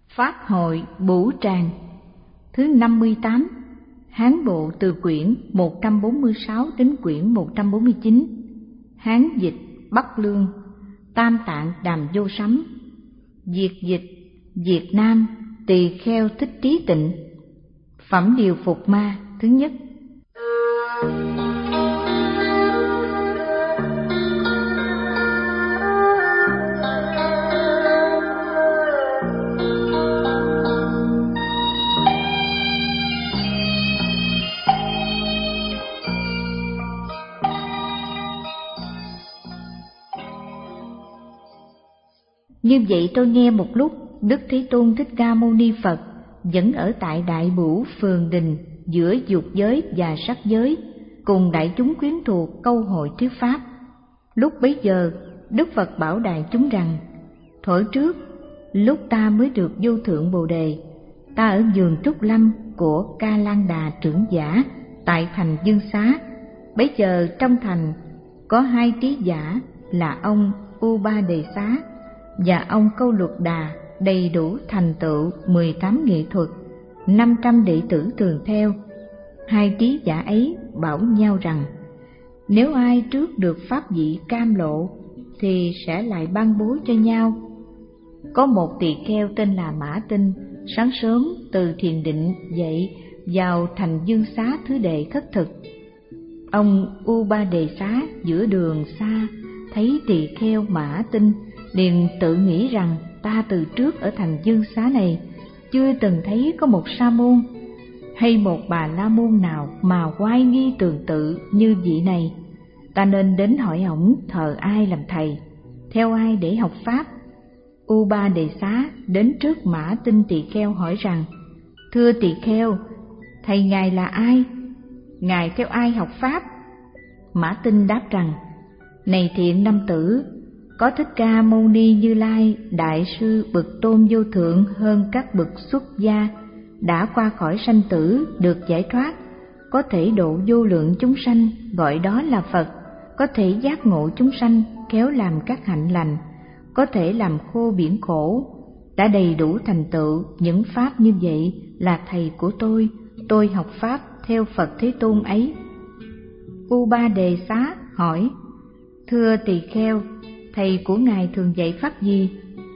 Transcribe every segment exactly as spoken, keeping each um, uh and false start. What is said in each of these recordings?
Pháp hội Bửu Tràng thứ năm mươi tám, Hán bộ từ quyển một trăm bốn mươi sáu đến quyển một trăm bốn mươi chín. Hán dịch Bắc Lương, Tam Tạng Đàm Vô Sấm. Việt dịch Việt Nam Tỳ Kheo Thích Trí Tịnh. Phẩm điều phục ma thứ nhất. Như vậy tôi nghe một lúc, Đức Thế Tôn Thích Ca Mâu Ni Phật vẫn ở tại Đại Bửu Phường Đình giữa dục giới và sắc giới, cùng đại chúng quyến thuộc câu hội thuyết pháp. Lúc bấy giờ, Đức Phật bảo đại chúng rằng: thuở trước, lúc ta mới được vô thượng Bồ Đề, ta ở vườn Trúc Lâm của Ca Lan Đà trưởng giả tại thành Dương Xá. Bấy giờ trong thành có hai trí giả là ông U Ba Đề Xá và ông Câu Luật Đà, đầy đủ thành tựu mười tám nghệ thuật, năm trăm đệ tử thường theo. Hai trí giả ấy bảo nhau rằng: nếu ai trước được pháp vị cam lộ thì sẽ lại ban bố cho nhau. Có một tỳ kheo tên là Mã Tinh, sáng sớm từ thiền định dậy vào thành Dương Xá thứ đệ khất thực. Ông U Ba Đề Xá giữa đường xa thấy tỳ kheo Mã Tinh, liền tự nghĩ rằng: ta từ trước ở thành Dương Xá này chưa từng thấy có một sa môn hay một bà la môn nào mà oai nghi tường tự như vị này. Ta nên đến hỏi ổng thờ ai làm thầy, theo ai để học pháp. U Ba Đề Xá đến trước Mã Tinh tỳ kheo hỏi rằng: thưa tỳ kheo, thầy ngài là ai? Ngài theo ai học pháp? Mã Tinh đáp rằng: này thiện nam tử, có Thích Ca Mâu Ni Như Lai, đại sư bậc tôn vô thượng hơn các bậc xuất gia, đã qua khỏi sanh tử, được giải thoát, có thể độ vô lượng chúng sanh, gọi đó là Phật, có thể giác ngộ chúng sanh, khéo làm các hạnh lành, có thể làm khô biển khổ, đã đầy đủ thành tựu những pháp như vậy là thầy của tôi, tôi học pháp theo Phật Thế Tôn ấy. U Ba Đề Xá hỏi: thưa tỳ kheo, thầy của ngài thường dạy pháp gì?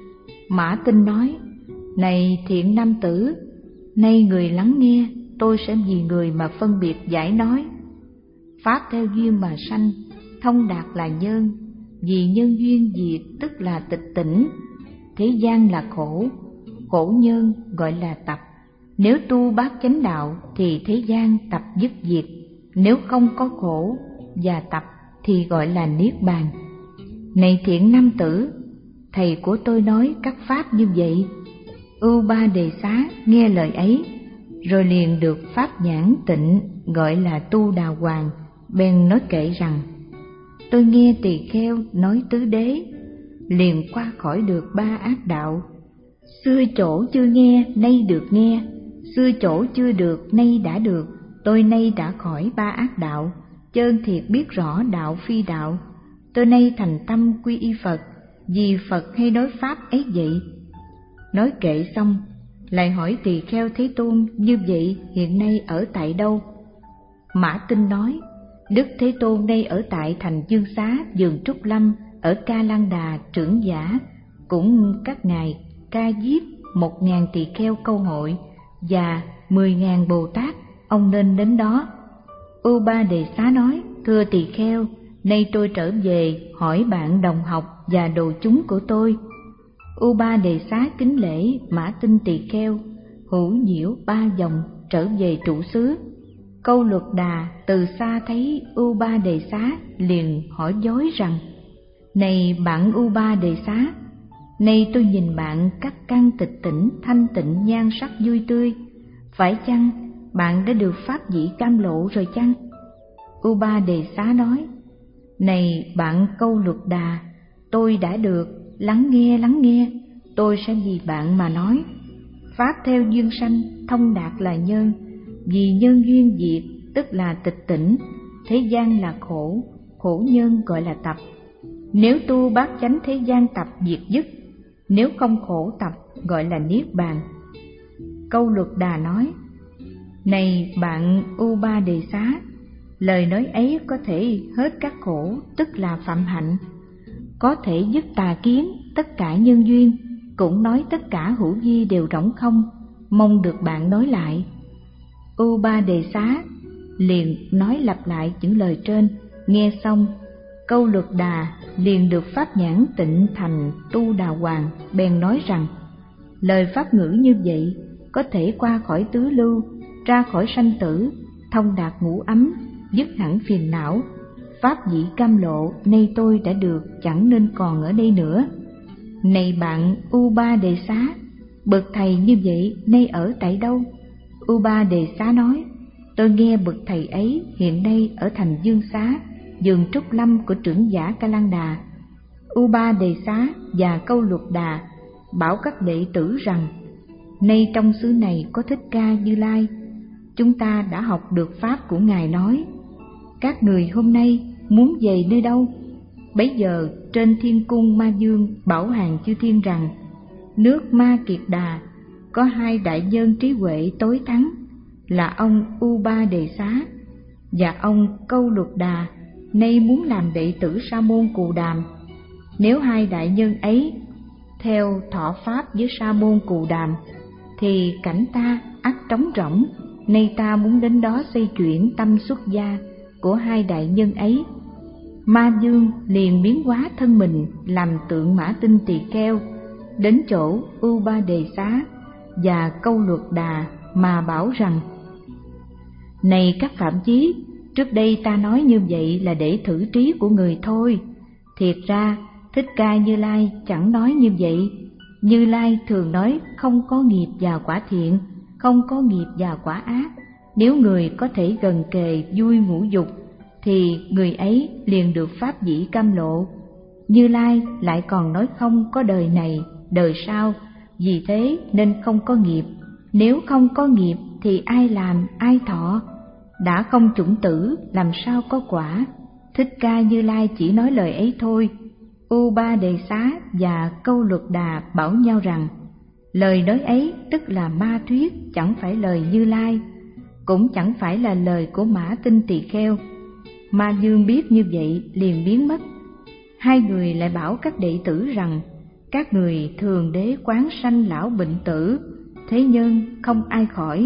Mã Tinh nói: này thiện nam tử, nay người lắng nghe, tôi sẽ vì người mà phân biệt giải nói. Pháp theo duyên mà sanh, thông đạt là nhân, vì nhân duyên diệt tức là tịch tỉnh. Thế gian là khổ, khổ nhân gọi là tập. Nếu tu bát chánh đạo thì thế gian tập dứt diệt, nếu không có khổ và tập thì gọi là niết bàn. Này thiện nam tử, thầy của tôi nói các pháp như vậy. U Ba Đề Xá nghe lời ấy, rồi liền được pháp nhãn tịnh, gọi là tu đà hoàng, bèn nói kệ rằng: tôi nghe tỳ kheo nói tứ đế, liền qua khỏi được ba ác đạo. Xưa chỗ chưa nghe, nay được nghe, xưa chỗ chưa được, nay đã được. Tôi nay đã khỏi ba ác đạo, chơn thiệt biết rõ đạo phi đạo. Tôi nay thành tâm quy y Phật, vì Phật hay nói pháp ấy vậy. Nói kệ xong, lại hỏi tỳ kheo Thế Tôn như vậy hiện nay ở tại đâu? Mã Tinh nói: Đức Thế Tôn nay ở tại thành Dương Xá, vườn Trúc Lâm, ở Ca Lan Đà trưởng giả, cũng các ngài Ca Diếp, một ngàn tỳ kheo câu hội và mười ngàn Bồ Tát, ông nên đến đó. U Ba Đề Xá nói: thưa tỳ kheo, nay tôi trở về hỏi bạn đồng học và đồ chúng của tôi. U Ba Đề Xá kính lễ Mã Tinh tỳ kheo, hữu nhiễu ba vòng trở về trụ xứ. Câu Luật Đà từ xa thấy U Ba Đề Xá liền hỏi dối rằng: này bạn U Ba Đề Xá, nay tôi nhìn bạn các căn tịch tỉnh thanh tịnh nhan sắc vui tươi, phải chăng bạn đã được pháp vị cam lộ rồi chăng? U Ba Đề Xá nói: này bạn Câu Luật Đà, tôi đã được, lắng nghe lắng nghe, tôi sẽ vì bạn mà nói. Pháp theo duyên sanh, thông đạt là nhân, vì nhân duyên diệt tức là tịch tỉnh. Thế gian là khổ, khổ nhân gọi là tập. Nếu tu bát chánh thế gian tập diệt dứt, nếu không khổ tập gọi là niết bàn. Câu Luật Đà nói: Này bạn Upa-đề-xá, lời nói ấy có thể hết các khổ, tức là phạm hạnh, có thể dứt tà kiến, tất cả nhân duyên, cũng nói tất cả hữu vi đều rỗng không, mong được bạn nói lại. Upa-đề-xá liền nói lặp lại những lời trên. Nghe xong, Câu Luật Đà liền được pháp nhãn tịnh thành tu đà hoàng, bèn nói rằng: lời pháp ngữ như vậy có thể qua khỏi tứ lưu, ra khỏi sanh tử, thông đạt ngũ ấm, dứt hẳn phiền não. Pháp dĩ cam lộ, nay tôi đã được, chẳng nên còn ở đây nữa. Này bạn Upa-đề-xá, bậc thầy như vậy nay ở tại đâu? Upa-đề-xá nói: tôi nghe bậc thầy ấy hiện nay ở thành Dương Xá, vườn trúc lâm của trưởng giả Ca Lan Đà. Upa-đề-xá và Câu Luật Đà bảo các đệ tử rằng: nay trong xứ này có Thích Ca Như Lai, chúng ta đã học được pháp của ngài nói. Các người hôm nay muốn về nơi đâu? Bấy giờ trên thiên cung Ma Dương bảo hàng chư thiên rằng: nước Ma Kiệt Đà có hai đại nhân trí huệ tối thắng, là ông Upa-đề-xá và ông Câu Luật Đà, nay muốn làm đệ tử Sa môn Cù Đàm. Nếu hai đại nhân ấy theo thọ pháp với Sa môn Cù Đàm, thì cảnh ta ắt trống rỗng. Nay ta muốn đến đó xây chuyển tâm xuất gia của hai đại nhân ấy. Ma Dương liền biến hóa thân mình làm tượng mã tinh tỳ kheo, đến chỗ Upa-đề-xá và Câu Luật Đà mà bảo rằng: này các phạm chí, trước đây ta nói như vậy là để thử trí của người thôi. Thiệt ra Thích Ca Như Lai chẳng nói như vậy. Như Lai thường nói không có nghiệp và quả thiện, không có nghiệp và quả ác. Nếu người có thể gần kề vui ngũ dục, thì người ấy liền được pháp dĩ cam lộ. Như Lai lại còn nói không có đời này, đời sau, vì thế nên không có nghiệp. Nếu không có nghiệp thì ai làm, ai thọ? Đã không chủng tử, làm sao có quả? Thích Ca Như Lai chỉ nói lời ấy thôi. Upa-đề-xá và Câu Luật Đà bảo nhau rằng: lời nói ấy tức là ma thuyết, chẳng phải lời Như Lai, cũng chẳng phải là lời của Mã Tinh Tỳ Kheo. Ma Dương biết như vậy liền biến mất. Hai người lại bảo các đệ tử rằng: các người thường đế quán sanh lão bệnh tử, thế nhân không ai khỏi.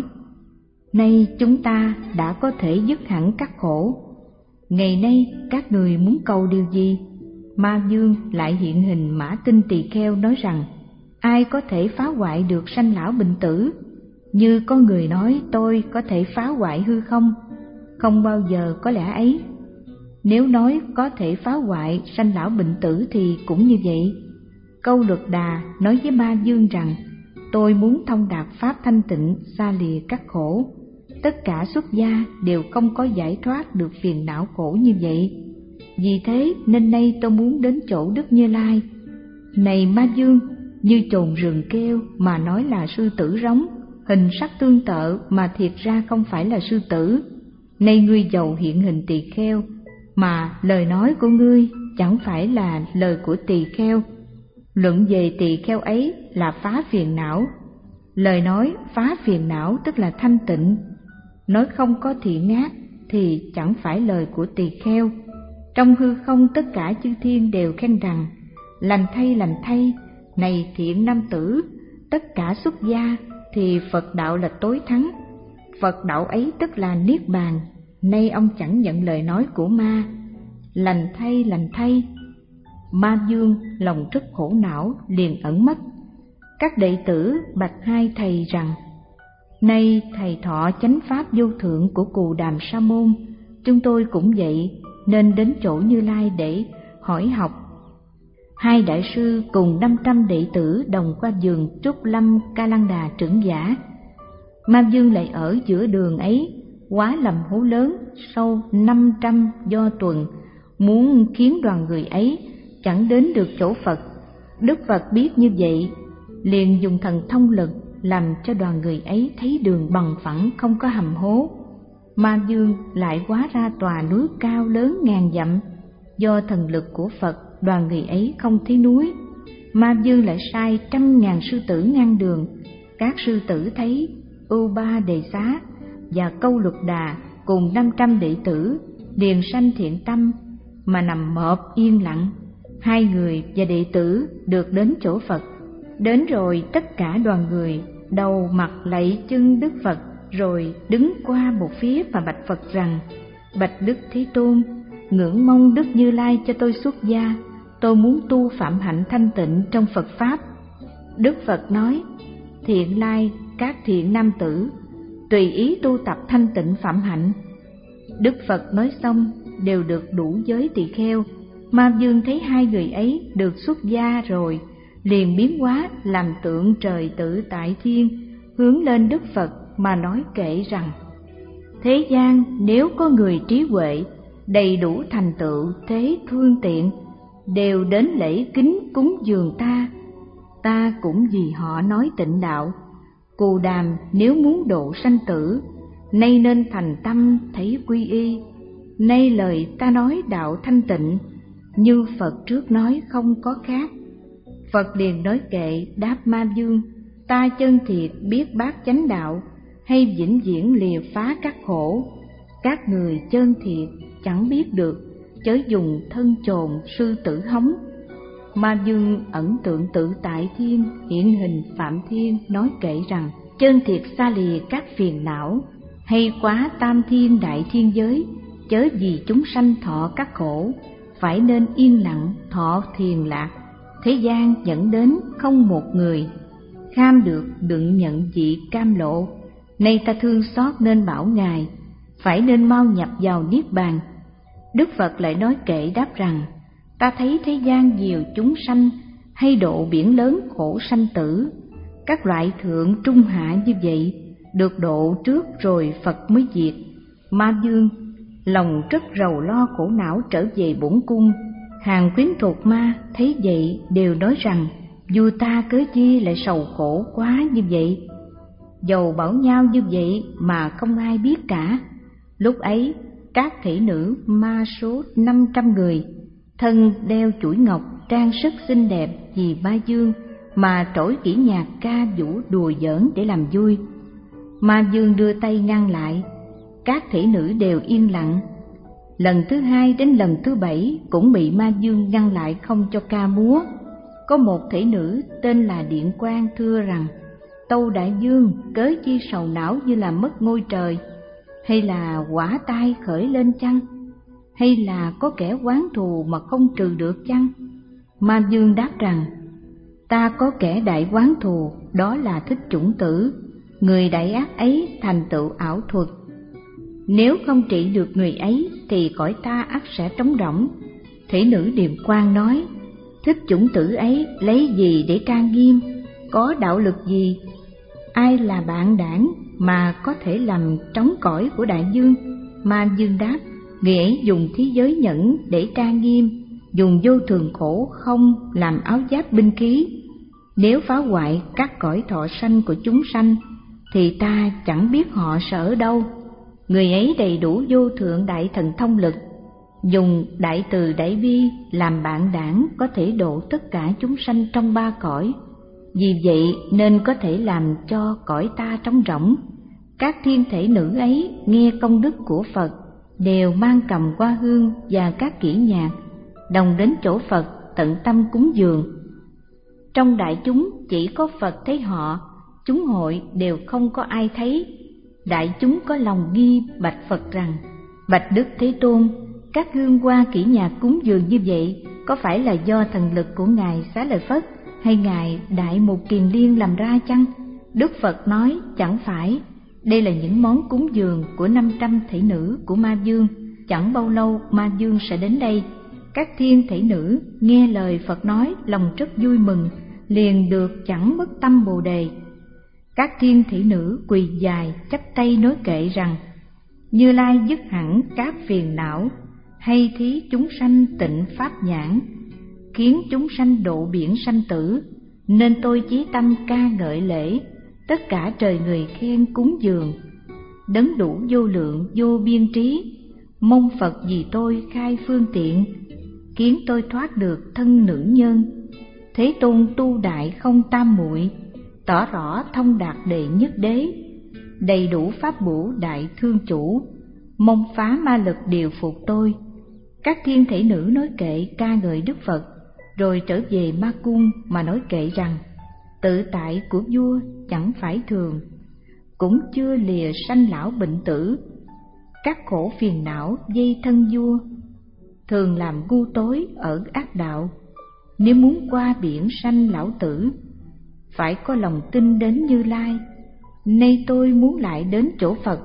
Nay chúng ta đã có thể dứt hẳn các khổ. Ngày nay các người muốn cầu điều gì? Ma Dương lại hiện hình Mã Tinh Tỳ Kheo nói rằng: ai có thể phá hoại được sanh lão bệnh tử? Như có người nói tôi có thể phá hoại hư không? Không bao giờ có lẽ ấy. Nếu nói có thể phá hoại sanh lão bệnh tử thì cũng như vậy. Câu Luật Đà nói với Ma Dương rằng: tôi muốn thông đạt pháp thanh tịnh, xa lìa các khổ. Tất cả xuất gia đều không có giải thoát được phiền não khổ như vậy. Vì thế nên nay tôi muốn đến chỗ Đức Như Lai. Này Ma Dương, như chồn rừng kêu mà nói là sư tử rống, hình sắc tương tự mà thiệt ra không phải là sư tử. Nay ngươi giàu hiện hình tỳ kheo, mà lời nói của ngươi chẳng phải là lời của tỳ kheo. Luận về tỳ kheo ấy là phá phiền não. Lời nói phá phiền não tức là thanh tịnh. Nói không có thiện ác thì chẳng phải lời của tỳ kheo. Trong hư không tất cả chư thiên đều khen rằng: lành thay, lành thay, này thiện nam tử, tất cả xuất gia thì Phật đạo là tối thắng. Phật đạo ấy tức là niết bàn. Nay ông chẳng nhận lời nói của ma. Lành thay, lành thay. Ma Dương lòng rất khổ não, liền ẩn mất. Các đệ tử bạch hai thầy rằng: nay thầy thọ chánh pháp vô thượng của Cù Đàm Sa môn, chúng tôi cũng vậy, nên đến chỗ Như Lai để hỏi học. Hai đại sư cùng năm trăm đệ tử đồng qua vườn Trúc Lâm Ca Lan Đà trưởng giả. Ma Dương lại ở giữa đường ấy, quá lầm hố lớn sâu năm trăm do tuần, muốn khiến đoàn người ấy chẳng đến được chỗ Phật. Đức Phật biết như vậy, liền dùng thần thông lực làm cho đoàn người ấy thấy đường bằng phẳng, không có hầm hố. Ma Dương lại hóa ra tòa núi cao lớn ngàn dặm. Do thần lực của Phật, đoàn người ấy không thấy núi. Ma Vương lại sai trăm ngàn sư tử ngăn đường. Các sư tử thấy Ưu Ba Đề Xá và Câu Lục Đà cùng năm trăm đệ tử liền sanh thiện tâm mà nằm mọp yên lặng. Hai người và đệ tử được đến chỗ Phật. Đến rồi tất cả đoàn người đầu mặt lạy chân Đức Phật, rồi đứng qua một phía và bạch Phật rằng: Bạch Đức Thế Tôn, ngưỡng mong Đức Như Lai cho tôi xuất gia. Tôi muốn tu phạm hạnh thanh tịnh trong Phật Pháp. Đức Phật nói: Thiện lai các thiện nam tử, tùy ý tu tập thanh tịnh phạm hạnh. Đức Phật nói xong đều được đủ giới tỳ kheo. Ma Vương thấy hai người ấy được xuất gia rồi, liền biến hóa làm tượng trời tự tại thiên, hướng lên Đức Phật mà nói kệ rằng: Thế gian nếu có người trí huệ, đầy đủ thành tựu thế phương tiện, đều đến lễ kính cúng dường ta, ta cũng vì họ nói tịnh đạo. Cù Đàm nếu muốn độ sanh tử, nay nên thành tâm thấy quy y. Nay lời ta nói đạo thanh tịnh, như Phật trước nói không có khác. Phật liền nói kệ đáp Ma Vương: Ta chân thiệt biết bát chánh đạo, hay vĩnh viễn lìa phá các khổ. Các người chân thiệt chẳng biết được, chớ dùng thân chồn sư tử hống. Ma Vương ẩn tượng tự tại thiên, hiện hình phạm thiên, nói kệ rằng: Chân thiệt xa lìa các phiền não, hay quá tam thiên đại thiên giới, chớ vì chúng sanh thọ các khổ, phải nên yên lặng thọ thiền lạc. Thế gian dẫn đến không một người kham được đựng nhận vị cam lộ. Nay ta thương xót nên bảo Ngài, phải nên mau nhập vào niết bàn. Đức Phật lại nói kệ đáp rằng: Ta thấy thế gian nhiều chúng sanh, hay độ biển lớn khổ sanh tử. Các loại thượng trung hạ như vậy, được độ trước rồi Phật mới diệt. Ma Vương lòng rất rầu lo khổ não trở về bổn cung. Hàng quyến thuộc ma thấy vậy đều nói rằng: Vua ta cớ chi lại sầu khổ quá như vậy? Dầu bảo nhau như vậy mà không ai biết cả. Lúc ấy các thị nữ ma số năm trăm người, thân đeo chuỗi ngọc, trang sức xinh đẹp vì Ma Vương, mà trỗi kỹ nhạc ca vũ đùa giỡn để làm vui. Ma Vương đưa tay ngăn lại, các thị nữ đều yên lặng. Lần thứ hai đến lần thứ bảy cũng bị Ma Vương ngăn lại không cho ca múa. Có một thị nữ tên là Điện Quang thưa rằng: Tâu đại vương, cớ chi sầu não như là mất ngôi trời? Hay là quả tai khởi lên chăng? Hay là có kẻ oán thù mà không trừ được chăng? Ma Vương đáp rằng: Ta có kẻ đại oán thù, đó là Thích Chủng Tử. Người đại ác ấy thành tựu ảo thuật. Nếu không trị được người ấy thì cõi ta ắt sẽ trống rỗng. Thị nữ Điềm Quang nói: Thích Chủng Tử ấy lấy gì để trang nghiêm? Có đạo lực gì? Ai là bạn đảng mà có thể làm trống cõi của đại vương? Ma Vương đáp: Người ấy dùng thí giới nhẫn để trang nghiêm, dùng vô thường khổ không làm áo giáp binh khí. Nếu phá hoại các cõi thọ sanh của chúng sanh, thì ta chẳng biết họ sợ ở đâu. Người ấy đầy đủ vô thượng đại thần thông lực, dùng đại từ đại bi làm bạn đảng, có thể độ tất cả chúng sanh trong ba cõi. Vì vậy nên có thể làm cho cõi ta trống rỗng. Các thiên thể nữ ấy nghe công đức của Phật, đều mang cầm hoa hương và các kỹ nhạc, đồng đến chỗ Phật tận tâm cúng dường. Trong đại chúng chỉ có Phật thấy họ, chúng hội đều không có ai thấy. Đại chúng có lòng nghi bạch Phật rằng: Bạch Đức Thế Tôn, các hương hoa kỹ nhạc cúng dường như vậy có phải là do thần lực của Ngài Xá Lợi Phất hay Ngài Đại Mục Kiền Liên làm ra chăng? Đức Phật nói: Chẳng phải, đây là những món cúng dường của năm trăm thể nữ của Ma Vương. Chẳng bao lâu Ma Vương sẽ đến đây. Các thiên thể nữ nghe lời Phật nói, lòng rất vui mừng, liền được chẳng mất tâm Bồ Đề. Các thiên thể nữ quỳ dài chắp tay nói kệ rằng: Như Lai dứt hẳn các phiền não, hay thí chúng sanh tịnh pháp nhãn, khiến chúng sanh độ biển sanh tử, nên tôi chí tâm ca ngợi lễ, tất cả trời người khen cúng dường. Đấng đủ vô lượng vô biên trí, mong Phật vì tôi khai phương tiện, khiến tôi thoát được thân nữ nhân. Thế Tôn tu đại không tam muội, tỏ rõ thông đạt đệ nhất đế, đầy đủ pháp bổ đại thương chủ, mong phá ma lực điều phục tôi. Các thiên thể nữ nói kệ ca ngợi Đức Phật, rồi trở về ma cung mà nói kệ rằng tự tại của vua chẳng phải thường, cũng chưa lìa sanh lão bệnh tử, các khổ phiền não dây thân vua, thường làm ngu tối ở ác đạo. Nếu muốn qua biển sanh lão tử, phải có lòng tin đến Như Lai. Nay tôi muốn lại đến chỗ Phật,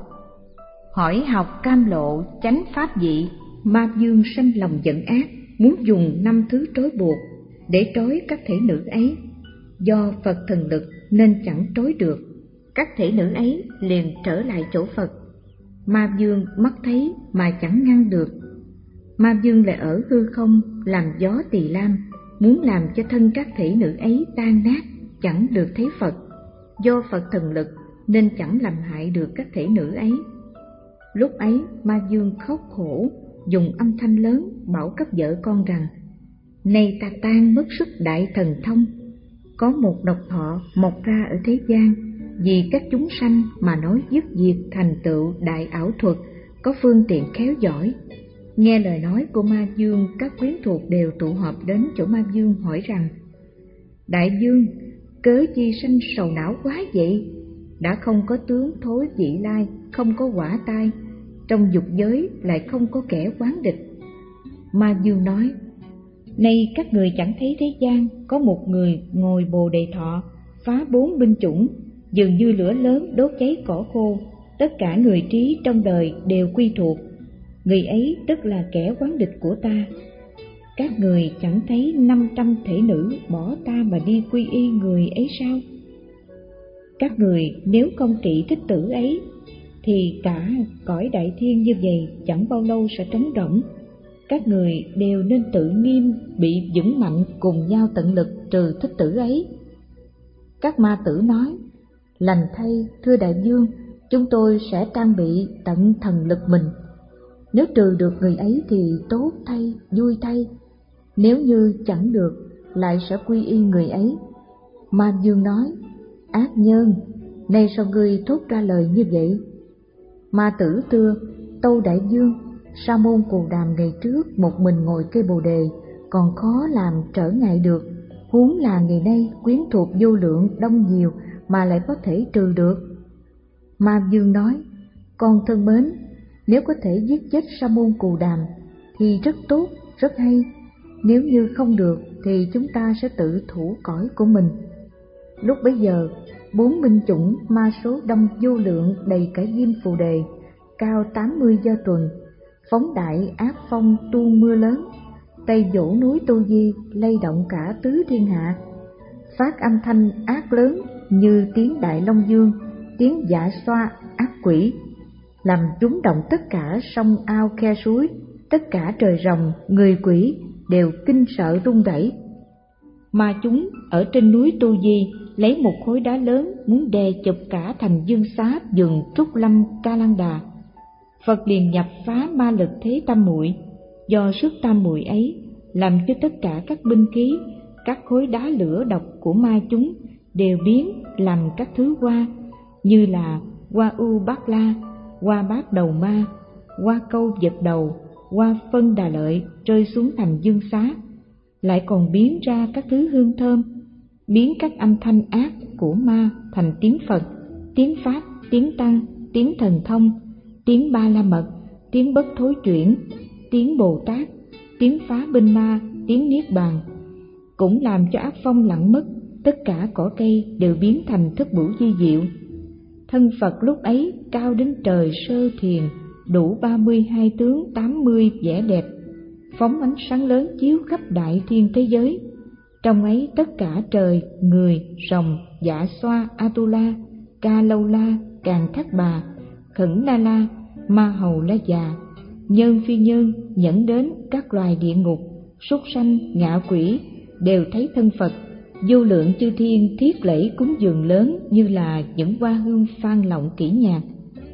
hỏi học cam lộ chánh pháp vị. Ma vương sanh lòng giận ác, muốn dùng năm thứ trói buộc để trói các thể nữ ấy. Do Phật thần lực nên chẳng trói được, các thể nữ ấy liền trở lại chỗ Phật. Ma vương mắt thấy mà chẳng ngăn được. Ma vương lại ở hư không làm gió tỳ lam, muốn làm cho thân các thể nữ ấy tan nát, chẳng được thấy Phật. Do Phật thần lực nên chẳng làm hại được các thể nữ ấy. Lúc ấy ma vương khóc khổ, dùng âm thanh lớn bảo các vợ con rằng: Này ta tan mất sức đại thần thông, có một độc thọ mọc ra ở thế gian, vì các chúng sanh mà nói dứt diệt thành tựu đại ảo thuật, có phương tiện khéo giỏi. Nghe lời nói của ma vương, các quyến thuộc đều tụ họp đến chỗ ma vương hỏi rằng: Đại vương, cớ chi sanh sầu não quá vậy? Đã không có tướng thối vị lai, không có quả tai, trong dục giới lại không có kẻ quán địch. Ma vương nói: Nay các người chẳng thấy thế gian có một người ngồi bồ đề thọ, phá bốn binh chủng, dường như lửa lớn đốt cháy cỏ khô, tất cả người trí trong đời đều quy thuộc. Người ấy tức là kẻ quán địch của ta. Các người chẳng thấy năm trăm thể nữ bỏ ta mà đi quy y người ấy sao? Các người nếu không trị thích tử ấy, thì cả cõi đại thiên như vậy chẳng bao lâu sẽ trống rỗng. Các người đều nên tự nghiêm bị vững mạnh, cùng nhau tận lực trừ thích tử ấy. Các ma tử nói: Lành thay, thưa đại vương, chúng tôi sẽ trang bị tận thần lực mình. Nếu trừ được người ấy thì tốt thay, vui thay. Nếu như chẳng được, lại sẽ quy y người ấy. Ma vương nói: Ác nhân, nay sao ngươi thốt ra lời như vậy? Ma tử thưa: Tâu đại vương, Sa môn Cù Đàm ngày trước một mình ngồi cây bồ đề còn khó làm trở ngại được, huống là ngày nay quyến thuộc vô lượng đông nhiều mà lại có thể trừ được. Ma vương nói: Con thân mến, nếu có thể giết chết Sa môn Cù Đàm thì rất tốt, rất hay. Nếu như không được thì chúng ta sẽ tự thủ cõi của mình. Lúc bấy giờ, bốn binh chủng ma số đông vô lượng đầy cả diêm phù đề, cao tám mươi do tuần, phóng đại ác phong tuôn mưa lớn, tay vỗ núi Tu Di, lay động cả tứ thiên hạ, phát âm thanh ác lớn như tiếng đại long dương, tiếng dạ xoa ác quỷ, làm rúng động tất cả sông ao khe suối, tất cả trời rồng, người quỷ đều kinh sợ run rẩy. Mà chúng ở trên núi Tu Di lấy một khối đá lớn muốn đè chụp cả thành dương xá vườn Trúc Lâm Ca Lăng Đà. Phật liền nhập phá ma lực thế tam muội, do sức tam muội ấy làm cho tất cả các binh khí, các khối đá lửa độc của ma chúng đều biến làm các thứ hoa, như là hoa u bát la, hoa bát đầu ma, hoa câu vật đầu, hoa phân đà lợi rơi xuống thành dương xá, lại còn biến ra các thứ hương thơm, biến các âm thanh ác của ma thành tiếng Phật, tiếng Pháp, tiếng Tăng, tiếng thần thông, tiếng Ba La Mật, tiếng bất thối chuyển, tiếng Bồ Tát, tiếng phá binh ma, tiếng Niết Bàn, cũng làm cho ác phong lặng mất, tất cả cỏ cây đều biến thành thức bửu di diệu. Thân Phật lúc ấy cao đến trời sơ thiền, đủ ba mươi hai tướng tám mươi vẻ đẹp, phóng ánh sáng lớn chiếu khắp đại thiên thế giới. Trong ấy tất cả trời, người, rồng, dạ xoa, Atula, Ca Lâu La, Càn Khắc Bà, Khẩn La La, Ma Hầu La Già, nhân phi nhân nhẫn đến các loài địa ngục, súc sanh, ngạ quỷ đều thấy thân Phật. Vô lượng chư thiên thiết lễ cúng dường lớn như là những hoa hương phan lộng kỹ nhạc.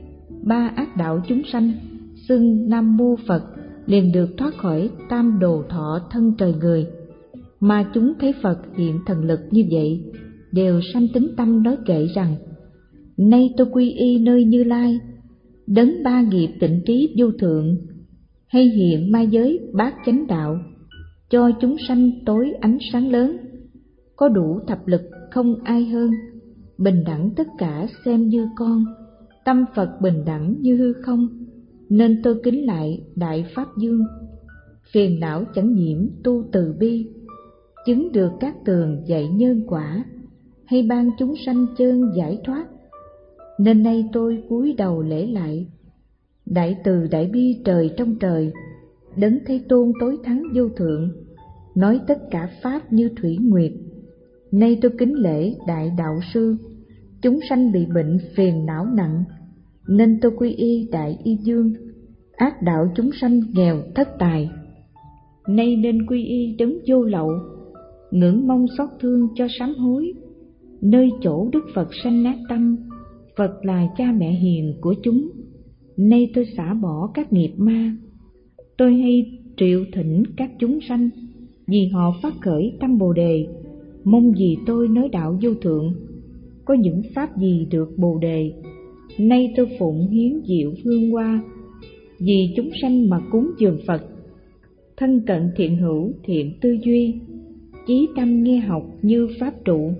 Ba ác đạo chúng sanh xưng Nam Mô Phật liền được thoát khỏi tam đồ thọ thân trời người. Mà chúng thấy Phật hiện thần lực như vậy, đều sanh tính tâm nói kệ rằng: nay tôi quy y nơi Như Lai, đấng ba nghiệp tịnh trí vô thượng, hay hiện ma giới bát chánh đạo, cho chúng sanh tối ánh sáng lớn, có đủ thập lực không ai hơn, bình đẳng tất cả xem như con, tâm Phật bình đẳng như hư không, nên tôi kính lại Đại Pháp Dương. Phiền não chẳng nhiễm tu từ bi, chứng được các tường dạy nhân quả, hay ban chúng sanh chân giải thoát. Nên nay tôi cúi đầu lễ lại Đại từ đại bi trời trong trời, đấng Thế Tôn tối thắng vô thượng, nói tất cả pháp như thủy nguyệt. Nay tôi kính lễ Đại Đạo Sư, chúng sanh bị bệnh phiền não nặng, nên tôi quy y Đại Y Dương, ác đạo chúng sanh nghèo thất tài. Nay nên quy y đấng vô lậu, ngưỡng mong xót thương cho sám hối, nơi chỗ Đức Phật sanh nát tâm, Phật là cha mẹ hiền của chúng. Nay tôi xả bỏ các nghiệp ma, tôi hay triệu thỉnh các chúng sanh, vì họ phát khởi tâm Bồ Đề, mong gì tôi nói đạo vô thượng, có những pháp gì được Bồ Đề. Nay tôi phụng hiến diệu hương hoa, vì chúng sanh mà cúng dường Phật, thân cận thiện hữu thiện tư duy, chí tâm nghe học như pháp trụ.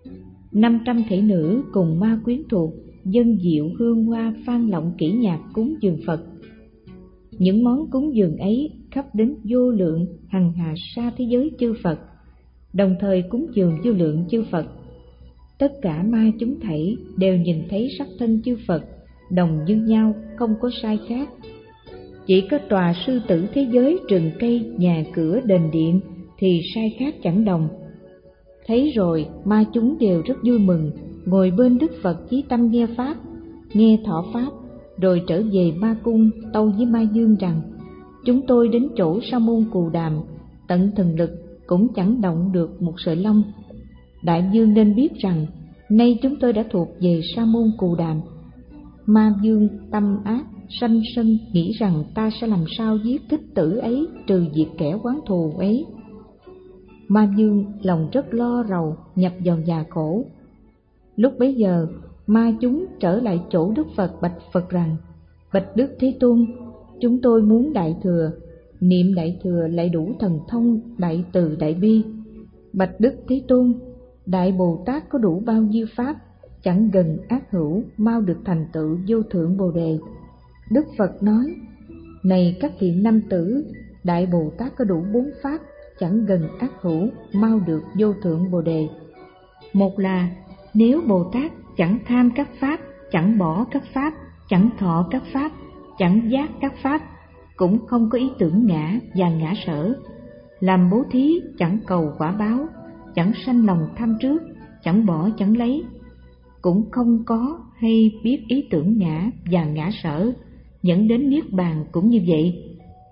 Năm trăm thể nữ cùng ma quyến thuộc, dân diệu hương hoa phan lộng kỹ nhạc cúng dường Phật. Những món cúng dường ấy khắp đến vô lượng hằng hà sa thế giới chư Phật, đồng thời cúng dường vô lượng chư Phật. Tất cả ma chúng thảy đều nhìn thấy sắc thân chư Phật đồng như nhau, không có sai khác. Chỉ có tòa sư tử thế giới, rừng cây, nhà cửa, đền điện thì sai khác chẳng đồng. Thấy rồi ma chúng đều rất vui mừng, ngồi bên Đức Phật chí tâm nghe pháp, nghe thọ pháp, rồi trở về ma cung tâu với ma dương rằng: chúng tôi đến chỗ Sa môn Cù Đàm, tận thần lực cũng chẳng động được một sợi lông. Đại dương nên biết rằng nay chúng tôi đã thuộc về Sa môn Cù Đàm. Ma dương tâm ác, sanh sân nghĩ rằng ta sẽ làm sao giết thích tử ấy, trừ diệt kẻ oán thù ấy. Ma dương lòng rất lo rầu, nhập vào nhà khổ. Lúc bấy giờ ma chúng trở lại chỗ Đức Phật bạch Phật rằng: bạch Đức Thế Tôn, chúng tôi muốn đại thừa, niệm đại thừa lại đủ thần thông đại từ đại bi. Bạch Đức Thế Tôn, Đại Bồ Tát có đủ bao nhiêu pháp, chẳng gần ác hữu, mau được thành tựu vô thượng Bồ Đề. Đức Phật nói: này các thiện nam tử, Đại Bồ Tát có đủ bốn pháp, chẳng gần ác hữu, mau được vô thượng Bồ Đề. Một là nếu Bồ Tát chẳng tham các pháp, chẳng bỏ các pháp, chẳng thọ các pháp, chẳng giác các pháp, cũng không có ý tưởng ngã và ngã sở, làm bố thí chẳng cầu quả báo, chẳng sanh lòng tham trước, chẳng bỏ chẳng lấy, cũng không có hay biết ý tưởng ngã và ngã sở, dẫn đến niết bàn cũng như vậy.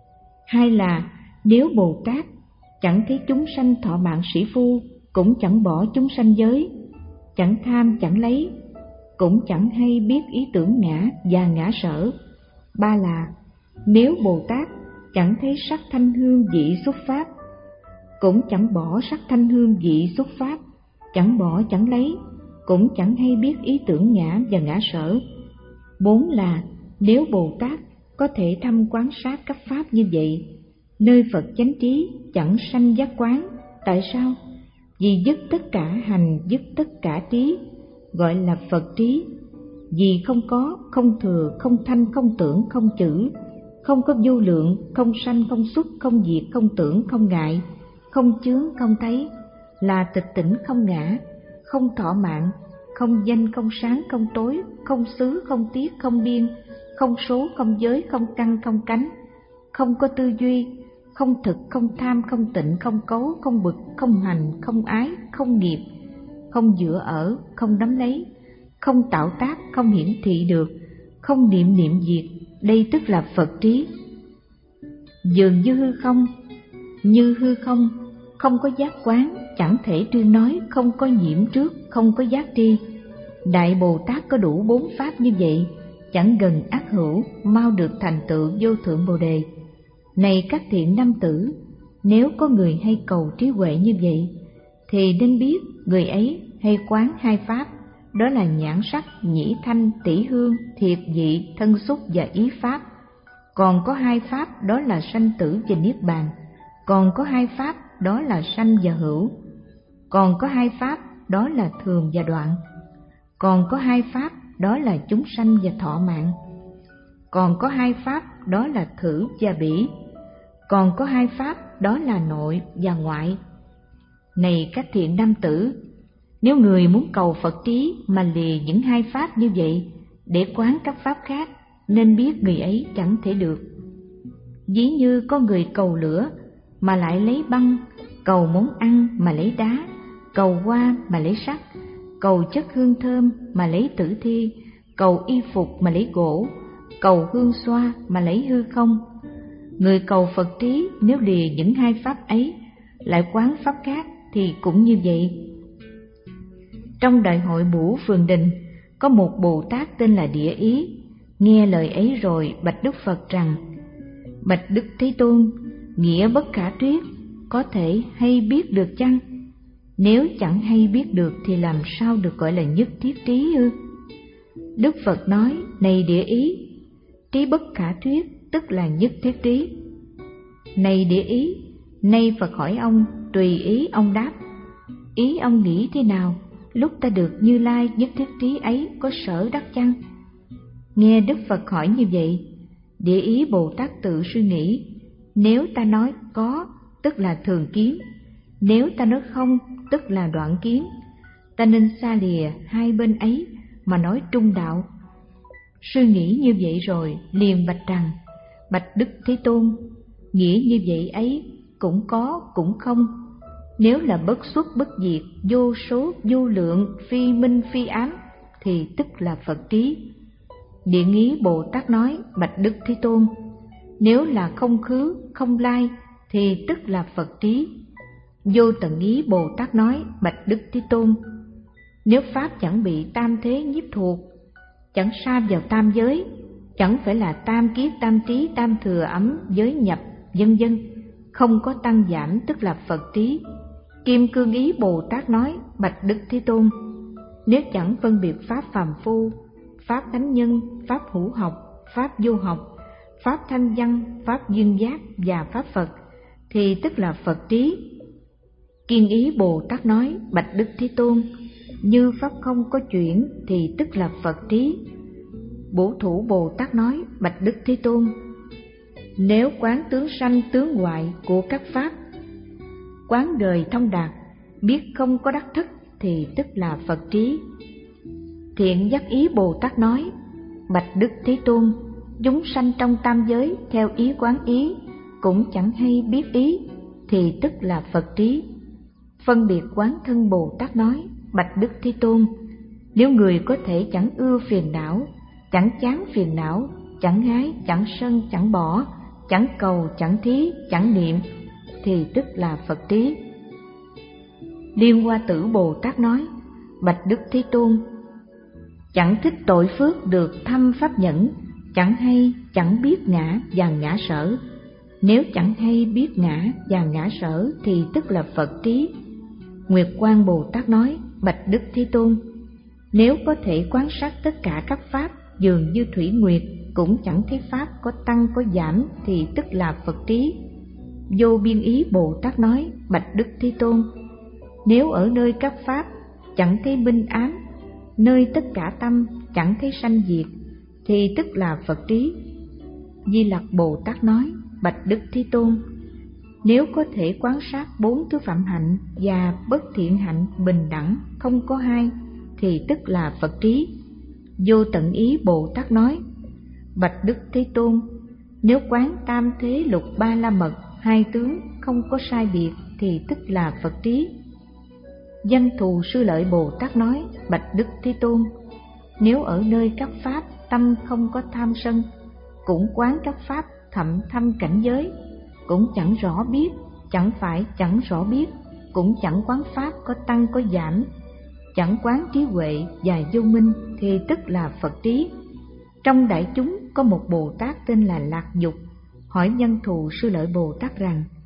Hai là nếu Bồ Tát chẳng thấy chúng sanh thọ mạng sĩ phu, cũng chẳng bỏ chúng sanh giới, chẳng tham chẳng lấy, cũng chẳng hay biết ý tưởng ngã và ngã sở. Ba là nếu Bồ Tát chẳng thấy sắc thanh hương vị xuất pháp, cũng chẳng bỏ sắc thanh hương vị xuất pháp, chẳng bỏ chẳng lấy, cũng chẳng hay biết ý tưởng ngã và ngã sở. Bốn là nếu Bồ Tát có thể thăm quán sát các pháp như vậy, nơi Phật chánh trí chẳng sanh giác quán. Tại sao? Vì dứt tất cả hành, dứt tất cả trí, gọi là Phật trí. Vì không có, không thừa, không thanh, không tưởng, không chữ, không có vô lượng, không sanh, không xuất, không diệt, không tưởng, không ngại, không chướng, không thấy, là tịch tỉnh không ngã, không thọ mạng, không danh, không sáng, không tối, không xứ, không tiết, không biên, không số, không giới, không căn, không cánh, không có tư duy, không thực, không tham, không tịnh, không cấu, không bực, không hành, không ái, không nghiệp, không dựa ở, không nắm lấy, không tạo tác, không hiển thị được, không niệm niệm diệt. Đây tức là Phật trí. Dường như hư không, như hư không, không có giác quán, chẳng thể tuyên nói, không có nhiễm trước, không có giác tri. Đại Bồ Tát có đủ bốn pháp như vậy, chẳng gần ác hữu, mau được thành tựu vô thượng Bồ Đề. Này các thiện nam tử, Nếu có người hay cầu trí huệ như vậy, thì nên biết người ấy hay quán hai pháp, đó là nhãn sắc, nhĩ thanh, tỷ hương, thiệt vị, thân xúc và ý pháp. Còn có hai pháp, đó là sanh tử và niết bàn. Còn có hai pháp, đó là sanh và hữu. Còn có hai pháp, đó là thường và đoạn. Còn có hai pháp, đó là chúng sanh và thọ mạng. Còn có hai pháp, đó là thử và bỉ. Còn có hai pháp, đó là nội và ngoại. Này các thiện nam tử, nếu người muốn cầu Phật trí mà lìa những hai pháp như vậy để quán các pháp khác, nên biết người ấy chẳng thể được. Ví như có người cầu lửa mà lại lấy băng, cầu món ăn mà lấy đá, cầu hoa mà lấy sắt, cầu chất hương thơm mà lấy tử thi, cầu y phục mà lấy gỗ, cầu hương xoa mà lấy hư không. Người cầu Phật trí nếu lìa những hai pháp ấy, lại quán pháp khác thì cũng như vậy. Trong đại hội Bửu Phường Đình, có một Bồ Tát tên là Địa Ý, nghe lời ấy rồi bạch Đức Phật rằng: Bạch Đức Thế Tôn, nghĩa bất khả thuyết, có thể hay biết được chăng? Nếu chẳng hay biết được thì làm sao được gọi là nhất thiết trí ư? Đức Phật nói: Này Địa Ý, trí bất khả thuyết tức là nhất thiết trí. Này Địa Ý, nay Phật hỏi ông, tùy ý ông đáp. Ý ông nghĩ thế nào? Lúc ta được Như Lai nhất thiết trí ấy có sở đắc chăng? Nghe Đức Phật hỏi như vậy, Địa Ý Bồ Tát tự suy nghĩ: nếu ta nói có, tức là thường kiến; nếu ta nói không, tức là đoạn kiến. Ta nên xa lìa hai bên ấy mà nói trung đạo. Suy nghĩ như vậy rồi liền bạch rằng: Bạch Đức Thế Tôn, nghĩa như vậy ấy cũng có cũng không. Nếu là bất xuất bất diệt, vô số vô lượng, phi minh phi ám, thì tức là Phật trí. Địa Ý Bồ Tát nói: Bạch Đức Thế Tôn, nếu là không khứ không lai, thì tức là Phật trí. Vô Tận Ý Bồ Tát nói: Bạch Đức Thế Tôn, nếu pháp chẳng bị tam thế nhiếp thuộc, chẳng sa vào tam giới, chẳng phải là tam kiết tam trí tam thừa ấm giới nhập, vân vân, không có tăng giảm, tức là Phật trí. Kim Cương Ý Bồ Tát nói: Bạch Đức Thế Tôn, nếu chẳng phân biệt pháp phàm phu, pháp thánh nhân, pháp hữu học, pháp vô học, pháp thanh văn, pháp duyên giác và pháp Phật, thì tức là Phật trí. Kiên Ý Bồ Tát nói: Bạch Đức Thế Tôn, như pháp không có chuyển, thì tức là Phật trí. Bổ Thủ Bồ Tát nói: Bạch Đức Thế Tôn, nếu quán tướng sanh tướng hoại của các pháp, quán đời thông đạt, biết không có đắc thức, thì tức là Phật trí. Thiện Giác Ý Bồ Tát nói: Bạch Đức Thế Tôn, chúng sanh trong tam giới theo ý quán ý, cũng chẳng hay biết ý, thì tức là Phật trí. Phân biệt quán thân Bồ Tát nói: Bạch Đức Thế Tôn, nếu người có thể chẳng ưa phiền não, chẳng chán phiền não, chẳng ái, chẳng sân, chẳng bỏ, chẳng cầu, chẳng thí, chẳng niệm, thì tức là Phật trí. Liên Hoa Tử Bồ Tát nói: Bạch Đức Thế Tôn, chẳng thích tội phước được thâm pháp nhẫn, chẳng hay, chẳng biết ngã và ngã sở. Nếu chẳng hay biết ngã và ngã sở, thì tức là Phật trí. Nguyệt Quang Bồ Tát nói: Bạch Đức Thế Tôn, nếu có thể quan sát tất cả các pháp dường như thủy nguyệt, cũng chẳng thấy pháp có tăng có giảm, thì tức là Phật trí. Vô Biên Ý Bồ Tát nói: Bạch Đức Thế Tôn, nếu ở nơi các pháp chẳng thấy minh ám, nơi tất cả tâm chẳng thấy sanh diệt, thì tức là Phật trí. Di Lặc Bồ Tát nói: Bạch Đức Thế Tôn, nếu có thể quan sát bốn thứ phạm hạnh và bất thiện hạnh bình đẳng, không có hai, thì tức là Phật trí. Vô Tận Ý Bồ Tát nói: Bạch Đức Thế Tôn, nếu quán tam thế lục ba la mật, hai tướng không có sai biệt, thì tức là Phật trí. Văn Thù Sư Lợi Bồ Tát nói: Bạch Đức Thế Tôn, nếu ở nơi các pháp tâm không có tham sân, cũng quán các pháp thậm thâm cảnh giới, cũng chẳng rõ biết, chẳng phải chẳng rõ biết, cũng chẳng quán pháp có tăng có giảm, chẳng quán trí huệ và vô minh, thì tức là Phật trí. Trong đại chúng có một Bồ Tát tên là Lạc Dục, hỏi Văn Thù Sư Lợi Bồ Tát rằng: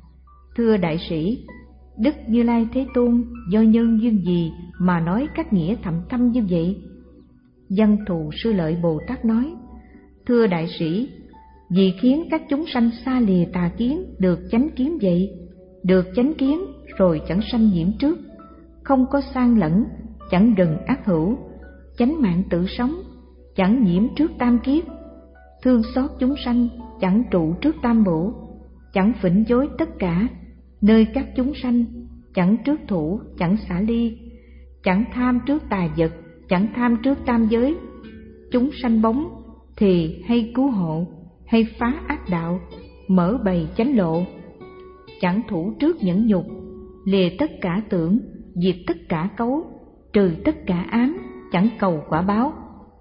Thưa đại sĩ, Đức Như Lai Thế Tôn do nhân duyên gì mà nói các nghĩa thậm thâm như vậy? Văn Thù Sư Lợi Bồ Tát nói: Thưa đại sĩ, vì khiến các chúng sanh xa lìa tà kiến được chánh kiến vậy. Được chánh kiến rồi chẳng sanh nhiễm trước, không có sang lẫn, chẳng rừng ác hữu, chánh mạng tự sống, chẳng nhiễm trước tam kiếp, thương xót chúng sanh, chẳng trụ trước tam bổ, chẳng phỉnh dối tất cả, nơi các chúng sanh, chẳng trước thủ, chẳng xả ly, chẳng tham trước tà vật, chẳng tham trước tam giới. Chúng sanh bóng thì hay cứu hộ, hay phá ác đạo, mở bày chánh lộ, chẳng thủ trước nhẫn nhục, lìa tất cả tưởng, diệt tất cả cấu, trừ tất cả ám, chẳng cầu quả báo.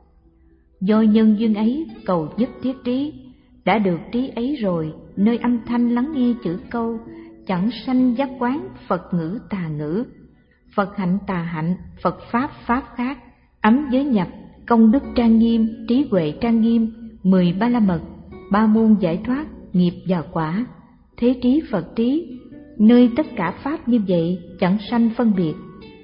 Do nhân duyên ấy cầu nhất thiết trí, đã được trí ấy rồi, nơi âm thanh lắng nghe chữ câu, chẳng sanh giác quán Phật ngữ tà ngữ, Phật hạnh tà hạnh, Phật pháp pháp khác, ấm giới nhập, công đức trang nghiêm, trí huệ trang nghiêm, mười ba la mật, ba môn giải thoát, nghiệp và quả, thế trí Phật trí, nơi tất cả pháp như vậy chẳng sanh phân biệt.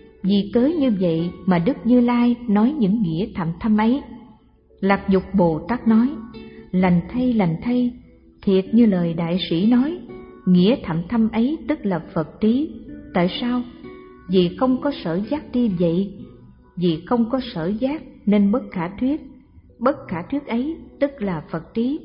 Vì cớ như vậy mà Đức Như Lai nói những nghĩa thậm thâm ấy. Lạc Dục Bồ Tát nói: Lành thay, lành thay, thiệt như lời đại sĩ nói, nghĩa thậm thâm ấy tức là Phật trí. Tại sao? Vì không có sở giác tri vậy. Vì không có sở giác nên bất khả thuyết. Bất khả thuyết ấy tức là Phật trí.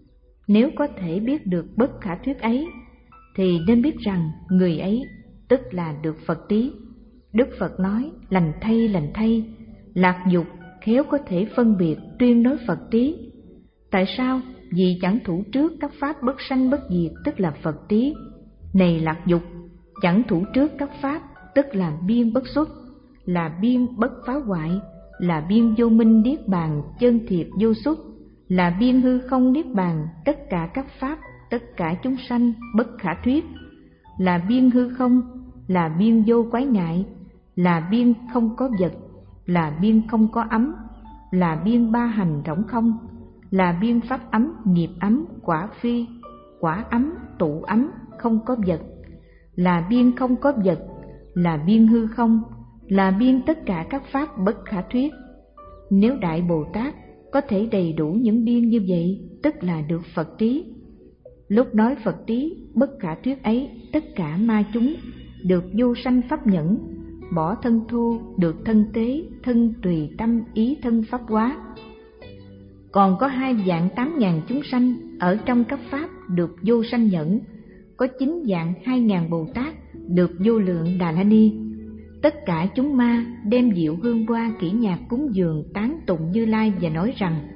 Nếu có thể biết được bất khả thuyết ấy, thì nên biết rằng người ấy tức là được Phật trí. Đức Phật nói: Lành thay, lành thay, Lạc Dục khéo có thể phân biệt tuyên nói Phật trí. Tại sao? Vì chẳng thủ trước các pháp bất sanh bất diệt tức là Phật trí. Này Lạc Dục, chẳng thủ trước các pháp tức là biên bất xuất, là biên bất phá hoại, là biên vô minh niết bàn chân thiệt vô xuất, là biên hư không niết bàn tất cả các pháp, tất cả chúng sanh bất khả thuyết, là biên hư không, là biên vô quái ngại, là biên không có vật, là biên không có ấm, là biên ba hành rỗng không, là biên pháp ấm, nghiệp ấm, quả phi, quả ấm, tụ ấm, không có vật, là biên không có vật, là biên hư không, là biên tất cả các pháp bất khả thuyết. Nếu Đại Bồ Tát có thể đầy đủ những biên như vậy, tức là được Phật trí. Lúc nói Phật trí bất khả thuyết ấy, tất cả ma chúng được vô sanh pháp nhẫn, bỏ thân thu, được thân tế, thân tùy tâm ý thân pháp hóa. Còn có hai vạn tám ngàn chúng sanh ở trong các pháp được vô sanh nhẫn, có chín vạn hai ngàn Bồ Tát được vô lượng Đà La Ni. Tất cả chúng ma đem diệu hương hoa kỹ nhạc cúng dường tán tụng Như Lai và nói rằng: